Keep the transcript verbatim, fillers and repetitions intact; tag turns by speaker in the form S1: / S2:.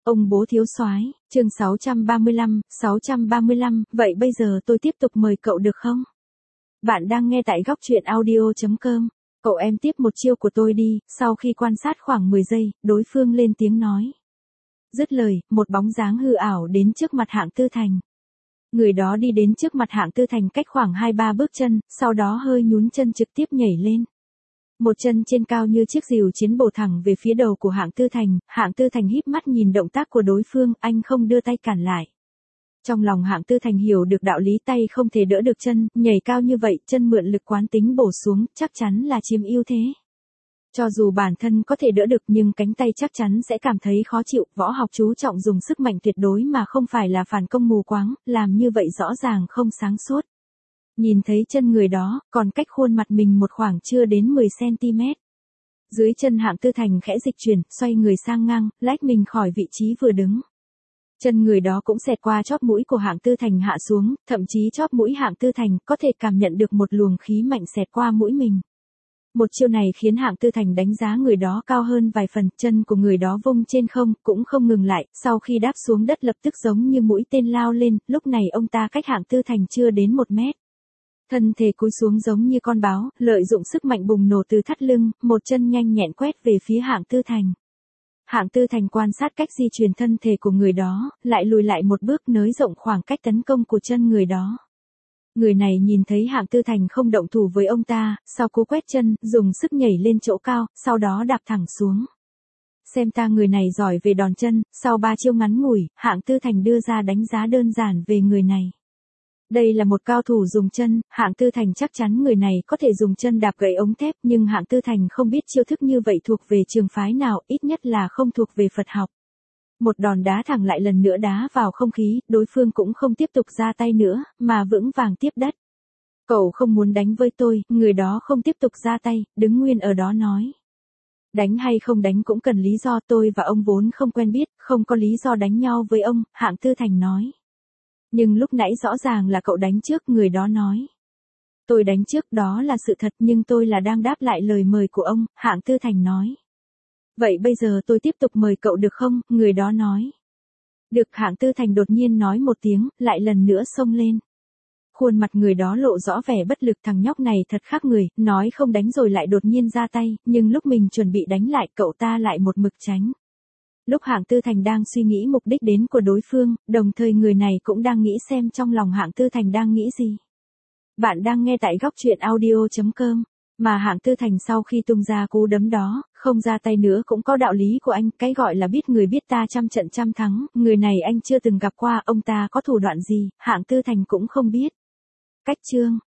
S1: Ông bố thiếu soái, chương sáu trăm ba mươi lăm, sáu trăm ba mươi lăm, vậy bây giờ tôi tiếp tục mời cậu được không? Bạn đang nghe tại góc truyện audio chấm com. Cậu em tiếp một chiêu của tôi đi, sau khi quan sát khoảng mười giây, đối phương lên tiếng nói. Dứt lời, một bóng dáng hư ảo đến trước mặt Hạng Tư Thành. Người đó đi đến trước mặt Hạng Tư Thành cách khoảng hai ba bước chân, sau đó hơi nhún chân trực tiếp nhảy lên. Một chân trên cao như chiếc rìu chiến bổ thẳng về phía đầu của Hạng Tư Thành, Hạng Tư Thành híp mắt nhìn động tác của đối phương, anh không đưa tay cản lại. Trong lòng Hạng Tư Thành hiểu được đạo lý tay không thể đỡ được chân, nhảy cao như vậy, chân mượn lực quán tính bổ xuống, chắc chắn là chiếm ưu thế. Cho dù bản thân có thể đỡ được nhưng cánh tay chắc chắn sẽ cảm thấy khó chịu, võ học chú trọng dùng sức mạnh tuyệt đối mà không phải là phản công mù quáng, làm như vậy rõ ràng không sáng suốt. Nhìn thấy chân người đó, còn cách khuôn mặt mình một khoảng chưa đến mười xăng ti mét. Dưới chân Hạng Tư Thành khẽ dịch chuyển, xoay người sang ngang, lách mình khỏi vị trí vừa đứng. Chân người đó cũng xẹt qua chóp mũi của Hạng Tư Thành hạ xuống, thậm chí chóp mũi Hạng Tư Thành có thể cảm nhận được một luồng khí mạnh xẹt qua mũi mình. Một chiêu này khiến Hạng Tư Thành đánh giá người đó cao hơn vài phần, chân của người đó vung trên không, cũng không ngừng lại, sau khi đáp xuống đất lập tức giống như mũi tên lao lên, lúc này ông ta cách Hạng Tư Thành chưa đến một mét. Thân thể cúi xuống giống như con báo, lợi dụng sức mạnh bùng nổ từ thắt lưng, một chân nhanh nhẹn quét về phía Hạng Tư Thành. Hạng Tư Thành quan sát cách di chuyển thân thể của người đó, lại lùi lại một bước nới rộng khoảng cách tấn công của chân người đó. Người này nhìn thấy Hạng Tư Thành không động thủ với ông ta, sau cú quét chân, dùng sức nhảy lên chỗ cao, sau đó đạp thẳng xuống. Xem ta người này giỏi về đòn chân, sau ba chiêu ngắn ngủi, Hạng Tư Thành đưa ra đánh giá đơn giản về người này. Đây là một cao thủ dùng chân, Hạng Tư Thành chắc chắn người này có thể dùng chân đạp gãy ống thép, nhưng Hạng Tư Thành không biết chiêu thức như vậy thuộc về trường phái nào, ít nhất là không thuộc về Phật học. Một đòn đá thẳng lại lần nữa đá vào không khí, đối phương cũng không tiếp tục ra tay nữa, mà vững vàng tiếp đất. Cậu không muốn đánh với tôi, người đó không tiếp tục ra tay, đứng nguyên ở đó nói. Đánh hay không đánh cũng cần lý do, tôi và ông vốn không quen biết, không có lý do đánh nhau với ông, Hạng Tư Thành nói. Nhưng lúc nãy rõ ràng là cậu đánh trước, người đó nói. Tôi đánh trước đó là sự thật, nhưng tôi là đang đáp lại lời mời của ông, Hạng Tư Thành nói. Vậy bây giờ tôi tiếp tục mời cậu được không, người đó nói. Được, Hạng Tư Thành đột nhiên nói một tiếng, lại lần nữa xông lên. Khuôn mặt người đó lộ rõ vẻ bất lực, thằng nhóc này thật khác người, nói không đánh rồi lại đột nhiên ra tay, nhưng lúc mình chuẩn bị đánh lại cậu ta lại một mực tránh. Lúc Hạng Tư Thành đang suy nghĩ mục đích đến của đối phương, đồng thời người này cũng đang nghĩ xem trong lòng Hạng Tư Thành đang nghĩ gì. Bạn đang nghe tại góc truyện audio chấm com. Mà Hạng Tư Thành sau khi tung ra cú đấm đó, không ra tay nữa cũng có đạo lý của anh, cái gọi là biết người biết ta trăm trận trăm thắng, người này anh chưa từng gặp qua, ông ta có thủ đoạn gì, Hạng Tư Thành cũng không biết. Cách chương